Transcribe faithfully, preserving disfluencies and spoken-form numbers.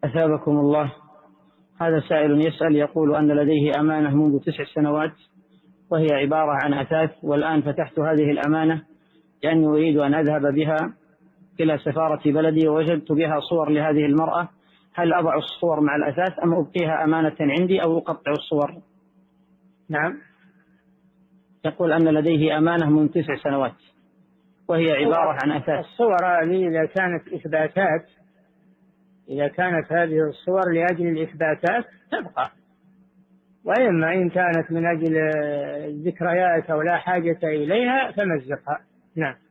أثابكم الله. هذا سائل يسأل يقول أن لديه أمانة منذ تسع سنوات وهي عبارة عن أثاث، والآن فتحت هذه الأمانة لأني أريد أن أذهب بها إلى سفارة بلدي ووجدت بها صور لهذه المرأة، هل أضع الصور مع الأثاث أم أبقيها أمانة عندي أو أقطع الصور؟ نعم. يقول أن لديه أمانة منذ تسع سنوات وهي عبارة عن أثاث. الصور هذه إذا كانت إثباتات، إذا كانت هذه الصور لأجل الإثباتات تبقى، وإما إن كانت من أجل الذكريات أو لا حاجة إليها فمزقها. نعم.